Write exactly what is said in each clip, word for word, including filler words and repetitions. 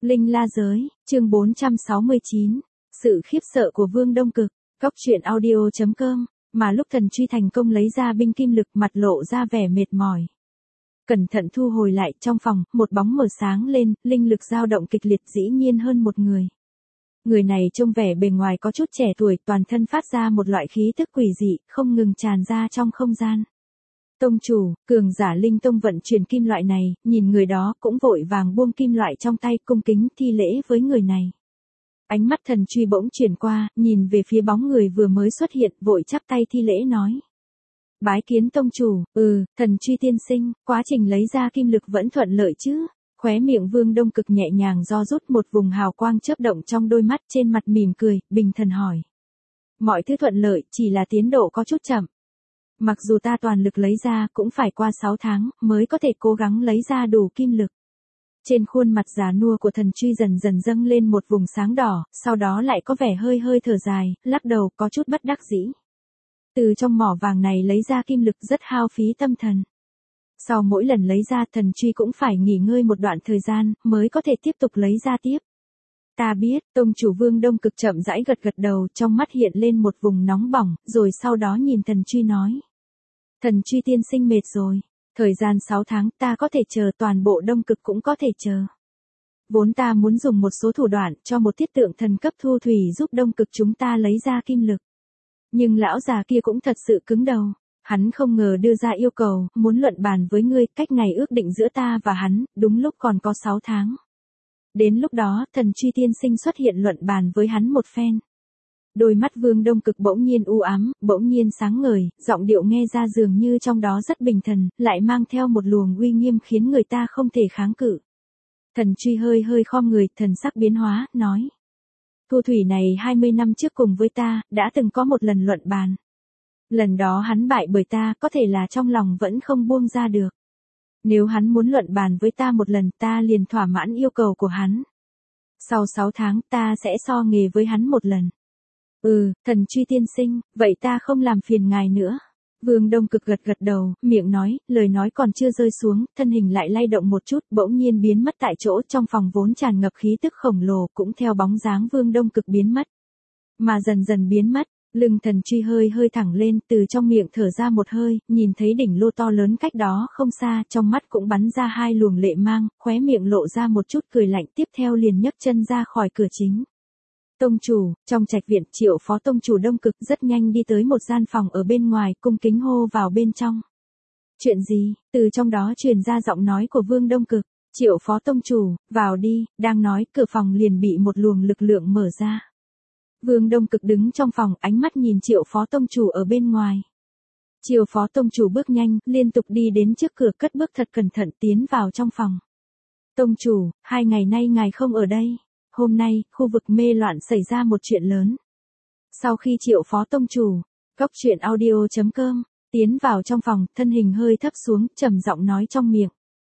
Linh La Giới, chương bốn trăm sáu mươi chín, sự khiếp sợ của Vương Đông Cực, góc truyện audio chấm com, mà lúc Thần Truy thành công lấy ra binh kim lực mặt lộ ra vẻ mệt mỏi. Cẩn thận thu hồi lại trong phòng, một bóng mờ sáng lên, linh lực dao động kịch liệt dĩ nhiên hơn một người. Người này trông vẻ bề ngoài có chút trẻ tuổi, toàn thân phát ra một loại khí tức quỷ dị, không ngừng tràn ra trong không gian. Tông chủ, cường giả linh tông vận chuyển kim loại này, nhìn người đó cũng vội vàng buông kim loại trong tay cung kính thi lễ với người này. Ánh mắt Thần Truy bỗng chuyển qua, nhìn về phía bóng người vừa mới xuất hiện, vội chắp tay thi lễ nói. Bái kiến tông chủ, ừ, Thần Truy tiên sinh, quá trình lấy ra kim lực vẫn thuận lợi chứ? Khóe miệng Vương Đông Cực nhẹ nhàng do rút, một vùng hào quang chớp động trong đôi mắt, trên mặt mỉm cười, bình thần hỏi. Mọi thứ thuận lợi, chỉ là tiến độ có chút chậm. Mặc dù ta toàn lực lấy ra cũng phải qua sáu tháng mới có thể cố gắng lấy ra đủ kim lực. Trên khuôn mặt già nua của Thần Truy dần dần dâng lên một vùng sáng đỏ, sau đó lại có vẻ hơi hơi thở dài, lắc đầu có chút bất đắc dĩ. Từ trong mỏ vàng này lấy ra kim lực rất hao phí tâm thần. Sau mỗi lần lấy ra Thần Truy cũng phải nghỉ ngơi một đoạn thời gian mới có thể tiếp tục lấy ra tiếp. Ta biết, tông chủ Vương Đông Cực chậm rãi gật gật đầu, trong mắt hiện lên một vùng nóng bỏng, rồi sau đó nhìn Thần Truy nói. Thần Truy tiên sinh mệt rồi, thời gian sáu tháng ta có thể chờ, toàn bộ Đông Cực cũng có thể chờ. Vốn ta muốn dùng một số thủ đoạn cho một thiết tượng thần cấp thu thủy giúp Đông Cực chúng ta lấy ra kim lực. Nhưng lão già kia cũng thật sự cứng đầu, hắn không ngờ đưa ra yêu cầu, muốn luận bàn với ngươi, cách ngày ước định giữa ta và hắn, đúng lúc còn có sáu tháng. Đến lúc đó, Thần Truy tiên sinh xuất hiện luận bàn với hắn một phen. Đôi mắt Vương Đông Cực bỗng nhiên u ám, bỗng nhiên sáng ngời, giọng điệu nghe ra dường như trong đó rất bình thần, lại mang theo một luồng uy nghiêm khiến người ta không thể kháng cự. Thần Truy hơi hơi khom người, thần sắc biến hóa, nói. Thu thủy này hai mươi năm trước cùng với ta, đã từng có một lần luận bàn. Lần đó hắn bại bởi ta, có thể là trong lòng vẫn không buông ra được. Nếu hắn muốn luận bàn với ta một lần, ta liền thỏa mãn yêu cầu của hắn. Sau sáu tháng, ta sẽ so nghề với hắn một lần. Ừ, Thần Truy tiên sinh, vậy ta không làm phiền ngài nữa. Vương Đông Cực gật gật đầu, miệng nói, lời nói còn chưa rơi xuống, thân hình lại lay động một chút, bỗng nhiên biến mất tại chỗ, trong phòng vốn tràn ngập khí tức khổng lồ, cũng theo bóng dáng Vương Đông Cực biến mất. Mà dần dần biến mất. Lưng Thần Truy hơi hơi thẳng lên, từ trong miệng thở ra một hơi, nhìn thấy đỉnh lô to lớn cách đó không xa, trong mắt cũng bắn ra hai luồng lệ mang, khóe miệng lộ ra một chút cười lạnh, tiếp theo liền nhấc chân ra khỏi cửa chính. Tông chủ, trong trạch viện, Triệu phó tông chủ Đông Cực rất nhanh đi tới một gian phòng ở bên ngoài, cung kính hô vào bên trong. Chuyện gì? Từ trong đó truyền ra giọng nói của Vương Đông Cực. Triệu phó tông chủ, vào đi, đang nói, cửa phòng liền bị một luồng lực lượng mở ra. Vương Đông Cực đứng trong phòng, ánh mắt nhìn Triệu phó tông chủ ở bên ngoài. Triệu phó tông chủ bước nhanh, liên tục đi đến trước cửa, cất bước thật cẩn thận tiến vào trong phòng. Tông chủ, hai ngày nay ngài không ở đây. Hôm nay, khu vực mê loạn xảy ra một chuyện lớn. Sau khi Triệu phó tông chủ, góc truyện audio chấm com, tiến vào trong phòng, thân hình hơi thấp xuống, trầm giọng nói trong miệng.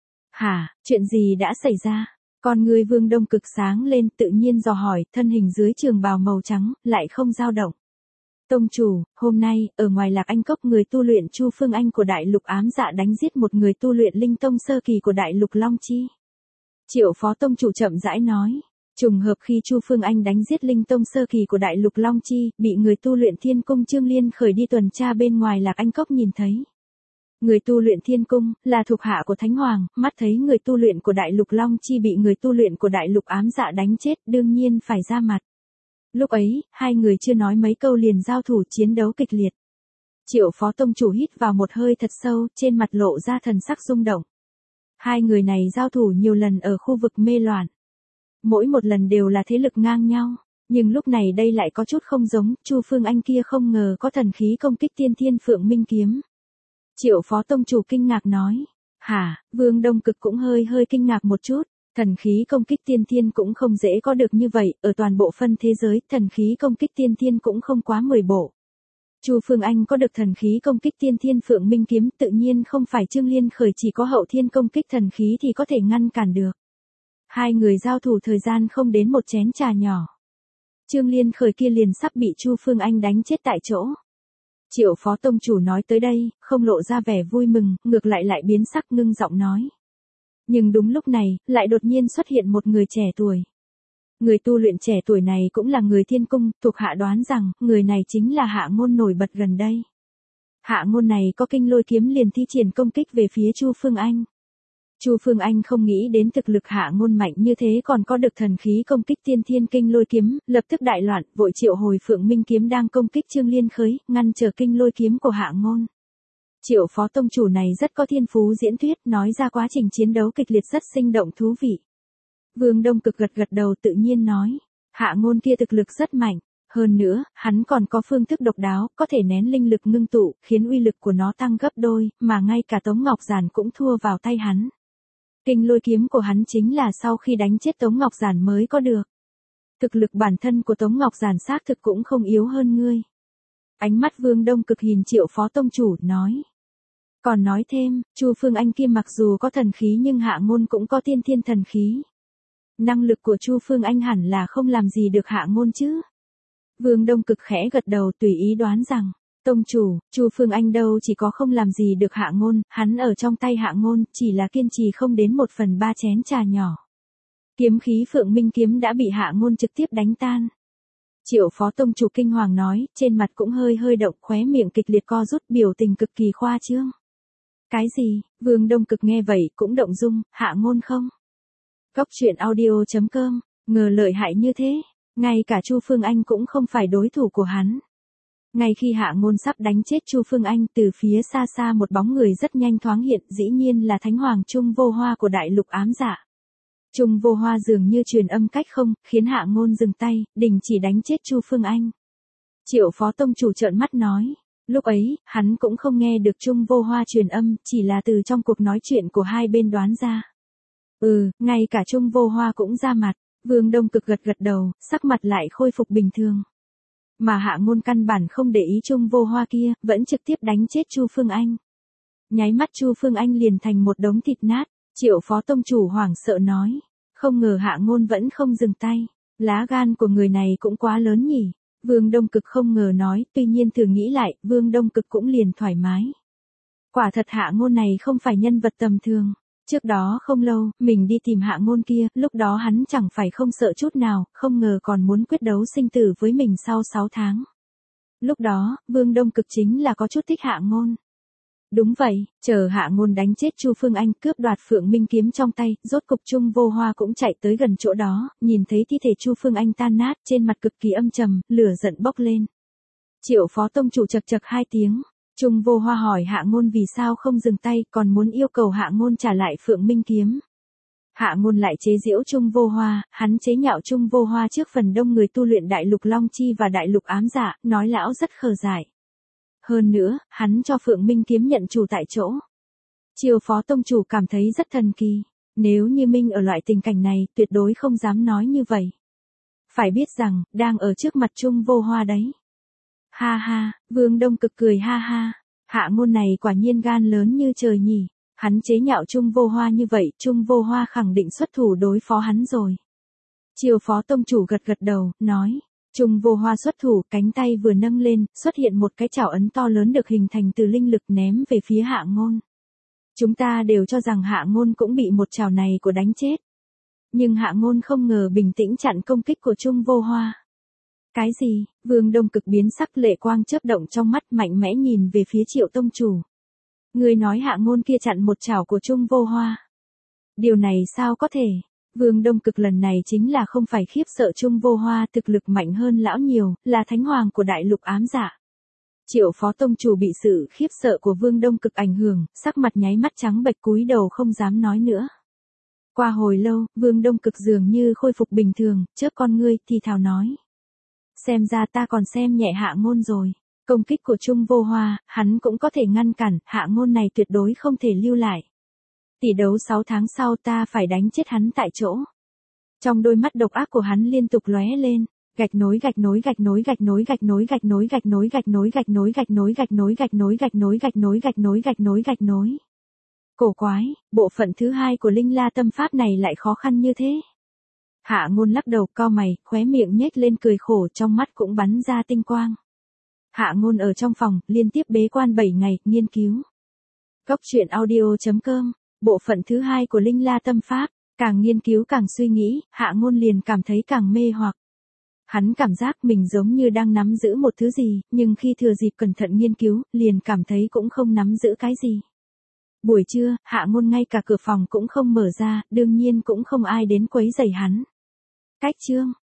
Hả, chuyện gì đã xảy ra? Con người Vương Đông Cực sáng lên, tự nhiên dò hỏi, thân hình dưới trường bào màu trắng, lại không dao động. Tông chủ, hôm nay, ở ngoài Lạc Anh Cốc, người tu luyện Chu Phương Anh của Đại Lục Ám Dạ đánh giết một người tu luyện Linh Tông sơ kỳ của Đại Lục Long Chi. Triệu phó tông chủ chậm rãi nói, trùng hợp khi Chu Phương Anh đánh giết Linh Tông sơ kỳ của Đại Lục Long Chi, bị người tu luyện Thiên Cung Trương Liên khởi đi tuần tra bên ngoài Lạc Anh Cốc nhìn thấy. Người tu luyện Thiên Cung, là thuộc hạ của Thánh Hoàng, mắt thấy người tu luyện của Đại Lục Long Chi bị người tu luyện của Đại Lục Ám Dạ đánh chết, đương nhiên phải ra mặt. Lúc ấy, hai người chưa nói mấy câu liền giao thủ chiến đấu kịch liệt. Triệu phó tông chủ hít vào một hơi thật sâu, trên mặt lộ ra thần sắc rung động. Hai người này giao thủ nhiều lần ở khu vực mê loạn. Mỗi một lần đều là thế lực ngang nhau, nhưng lúc này đây lại có chút không giống, Chu Phương Anh kia không ngờ có thần khí công kích Tiên Thiên Phượng Minh kiếm. Triệu phó tông chủ kinh ngạc nói, hả, Vương Đông Cực cũng hơi hơi kinh ngạc một chút, thần khí công kích tiên thiên cũng không dễ có được như vậy, ở toàn bộ phân thế giới, thần khí công kích tiên thiên cũng không quá mười bộ. Chu Phương Anh có được thần khí công kích Tiên Thiên Phượng Minh kiếm, tự nhiên không phải Trương Liên khởi chỉ có hậu thiên công kích thần khí thì có thể ngăn cản được. Hai người giao thủ thời gian không đến một chén trà nhỏ. Trương Liên khởi kia liền sắp bị Chu Phương Anh đánh chết tại chỗ. Triệu phó tông chủ nói tới đây, không lộ ra vẻ vui mừng, ngược lại lại biến sắc ngưng giọng nói. Nhưng đúng lúc này, lại đột nhiên xuất hiện một người trẻ tuổi. Người tu luyện trẻ tuổi này cũng là người thiên cung, thuộc hạ đoán rằng, người này chính là Hạ Ngôn nổi bật gần đây. Hạ Ngôn này có kinh lôi kiếm liền thi triển công kích về phía Chu Phương Anh. Chu Phương Anh không nghĩ đến thực lực Hạ Ngôn mạnh như thế còn có được thần khí công kích tiên thiên kinh lôi kiếm, lập tức đại loạn, vội triệu hồi Phượng Minh kiếm đang công kích Trương Liên Khới, ngăn trở kinh lôi kiếm của Hạ Ngôn. Triệu phó tông chủ này rất có thiên phú diễn thuyết, nói ra quá trình chiến đấu kịch liệt rất sinh động thú vị. Vương Đông Cực gật gật đầu tự nhiên nói, Hạ Ngôn kia thực lực rất mạnh, hơn nữa, hắn còn có phương thức độc đáo, có thể nén linh lực ngưng tụ, khiến uy lực của nó tăng gấp đôi, mà ngay cả Tống Ngọc Giản cũng thua vào tay hắn. Kinh lôi kiếm của hắn chính là sau khi đánh chết Tống Ngọc Giản mới có được. Thực lực bản thân của Tống Ngọc Giản xác thực cũng không yếu hơn ngươi. Ánh mắt Vương Đông Cực nhìn Triệu phó tông chủ, nói. Còn nói thêm, Chu Phương Anh kia mặc dù có thần khí nhưng Hạ Ngôn cũng có tiên thiên thần khí. Năng lực của Chu Phương Anh hẳn là không làm gì được Hạ Ngôn chứ. Vương Đông Cực khẽ gật đầu tùy ý đoán rằng, tông chủ, Chu Phương Anh đâu chỉ có không làm gì được Hạ Ngôn, hắn ở trong tay Hạ Ngôn, chỉ là kiên trì không đến một phần ba chén trà nhỏ. Kiếm khí Phượng Minh kiếm đã bị Hạ Ngôn trực tiếp đánh tan. Triệu phó tông chủ kinh hoàng nói, trên mặt cũng hơi hơi động, khóe miệng kịch liệt co rút, biểu tình cực kỳ khoa trương. Cái gì? Vương Đông Cực nghe vậy cũng động dung, Hạ Ngôn không? Góc truyện audio chấm com, ngờ lợi hại như thế, ngay cả Chu Phương Anh cũng không phải đối thủ của hắn. Ngay khi Hạ Ngôn sắp đánh chết Chu Phương Anh, từ phía xa xa một bóng người rất nhanh thoáng hiện, dĩ nhiên là Thánh Hoàng Trung Vô Hoa của Đại Lục Ám Dạ. Trung Vô Hoa dường như truyền âm cách không, khiến Hạ Ngôn dừng tay, đình chỉ đánh chết Chu Phương Anh. Triệu phó tông chủ trợn mắt nói, lúc ấy, hắn cũng không nghe được Trung Vô Hoa truyền âm, chỉ là từ trong cuộc nói chuyện của hai bên đoán ra. Ừ, ngay cả Trung Vô Hoa cũng ra mặt, Vương Đông Cực gật gật đầu, sắc mặt lại khôi phục bình thường. Mà Hạ Ngôn căn bản không để ý Trung Vô Hoa kia, vẫn trực tiếp đánh chết Chu Phương Anh. Nháy mắt Chu Phương Anh liền thành một đống thịt nát, Triệu phó tông chủ hoảng sợ nói, không ngờ Hạ Ngôn vẫn không dừng tay, lá gan của người này cũng quá lớn nhỉ. Vương Đông Cực không ngờ nói, tuy nhiên thử nghĩ lại, Vương Đông Cực cũng liền thoải mái. Quả thật Hạ Ngôn này không phải nhân vật tầm thường. Trước đó không lâu, mình đi tìm Hạ Ngôn kia, lúc đó hắn chẳng phải không sợ chút nào, không ngờ còn muốn quyết đấu sinh tử với mình sau sáu tháng. Lúc đó, Vương Đông Cực chính là có chút thích Hạ Ngôn. Đúng vậy, chờ Hạ Ngôn đánh chết Chu Phương Anh, cướp đoạt Phượng Minh kiếm trong tay, rốt cục Trung Vô Hoa cũng chạy tới gần chỗ đó, nhìn thấy thi thể Chu Phương Anh tan nát, trên mặt cực kỳ âm trầm, lửa giận bốc lên. Triệu phó tông chủ chậc chậc hai tiếng. Trung Vô Hoa hỏi Hạ Ngôn vì sao không dừng tay, còn muốn yêu cầu Hạ Ngôn trả lại Phượng Minh kiếm. Hạ Ngôn lại chế giễu Trung Vô Hoa, hắn chế nhạo Trung Vô Hoa trước phần đông người tu luyện Đại Lục Long Chi và Đại Lục Ám Dạ, nói lão rất khờ dại. Hơn nữa, hắn cho Phượng Minh kiếm nhận chủ tại chỗ. Triều phó tông chủ cảm thấy rất thần kỳ, nếu như Minh ở loại tình cảnh này, tuyệt đối không dám nói như vậy. Phải biết rằng, đang ở trước mặt Trung Vô Hoa đấy. Ha ha, Vương Đông Cực cười ha ha, Hạ Ngôn này quả nhiên gan lớn như trời nhỉ, hắn chế nhạo Trung Vô Hoa như vậy, Trung Vô Hoa khẳng định xuất thủ đối phó hắn rồi. Triều phó tông chủ gật gật đầu, nói, Trung Vô Hoa xuất thủ, cánh tay vừa nâng lên, xuất hiện một cái chảo ấn to lớn được hình thành từ linh lực ném về phía Hạ Ngôn. Chúng ta đều cho rằng Hạ Ngôn cũng bị một chảo này của đánh chết. Nhưng Hạ Ngôn không ngờ bình tĩnh chặn công kích của Trung Vô Hoa. Cái gì? Vương Đông Cực biến sắc, lệ quang chớp động trong mắt, mạnh mẽ nhìn về phía Triệu tông chủ. Người nói Hạ Ngôn kia chặn một chảo của Trung Vô Hoa. Điều này sao có thể? Vương Đông Cực lần này chính là không phải khiếp sợ Trung Vô Hoa, thực lực mạnh hơn lão nhiều, là thánh hoàng của Đại Lục Ám Dạ. Triệu phó tông chủ bị sự khiếp sợ của Vương Đông Cực ảnh hưởng, sắc mặt nháy mắt trắng bệch, cúi đầu không dám nói nữa. Qua hồi lâu, Vương Đông Cực dường như khôi phục bình thường, chớp con ngươi, thì thào nói. Xem ra ta còn xem nhẹ Hạ Ngôn rồi. Công kích của Trung Vô Hoa, hắn cũng có thể ngăn cản, Hạ Ngôn này tuyệt đối không thể lưu lại. Tỷ đấu sáu tháng sau ta phải đánh chết hắn tại chỗ. Trong đôi mắt độc ác của hắn liên tục lóe lên, gạch nối gạch nối gạch nối gạch nối gạch nối gạch nối gạch nối gạch nối gạch nối gạch nối gạch nối gạch nối gạch nối gạch nối gạch nối gạch nối gạch nối. Cổ quái, bộ phận thứ hai của Linh La tâm pháp này lại khó khăn như thế. Hạ Ngôn lắc đầu, cau mày, khóe miệng nhếch lên cười khổ, trong mắt cũng bắn ra tinh quang. Hạ Ngôn ở trong phòng, liên tiếp bế quan bảy ngày, nghiên cứu. Góc truyện audio chấm com Bộ phận thứ hai của Linh La Tâm Pháp, càng nghiên cứu càng suy nghĩ, Hạ Ngôn liền cảm thấy càng mê hoặc. Hắn cảm giác mình giống như đang nắm giữ một thứ gì, nhưng khi thừa dịp cẩn thận nghiên cứu, liền cảm thấy cũng không nắm giữ cái gì. Buổi trưa, Hạ Ngôn ngay cả cửa phòng cũng không mở ra, đương nhiên cũng không ai đến quấy rầy hắn. Cách chương